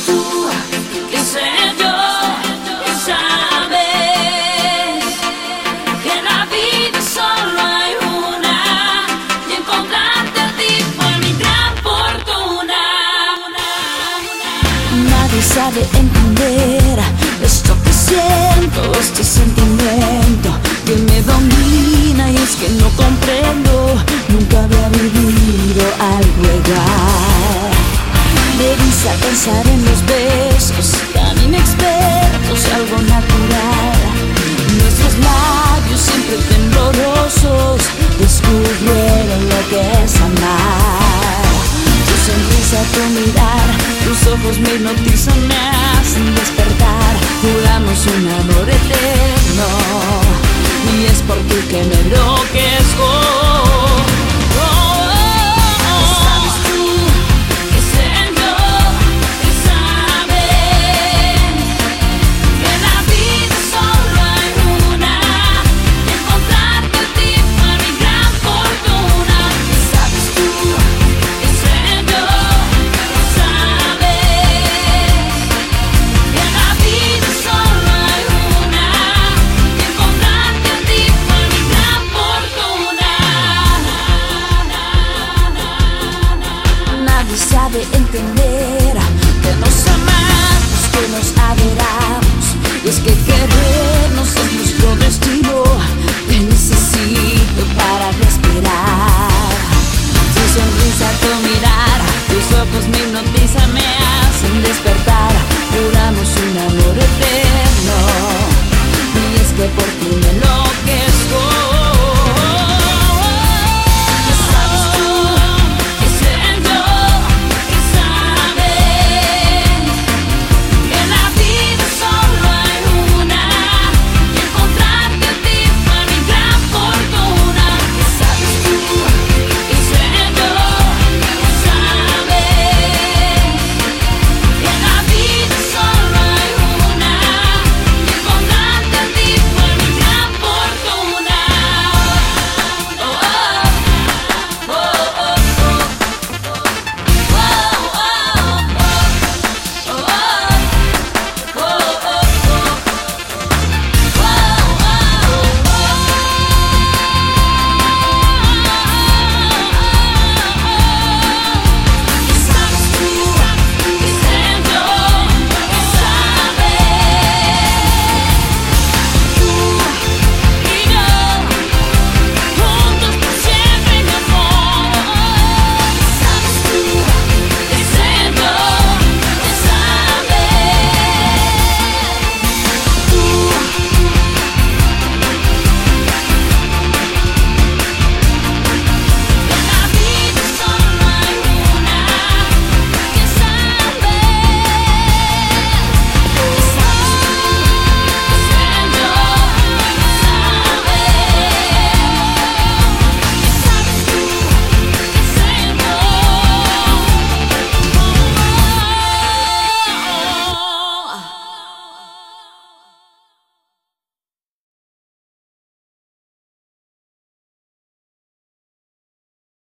tú, qué sé yo, que sabes que la vida solo hay una y encontrarte a ti fue mi gran fortuna. Nadie sabe entender esto que siento, este sentimiento que me domina, y es que no comprendo, nunca había vivido algo igual. Me dice a pensar en los besos tan inexpertos, algo natural. Nuestros labios siempre temblorosos descubrieron lo que es amar. Tu sonrisa, tu mirar, tus ojos me hipnotizan, me hacen despertar. Juramos un amor eterno y es por ti que me enloquezco. Sabe entender que nos amamos, que nos adoramos, y es que querer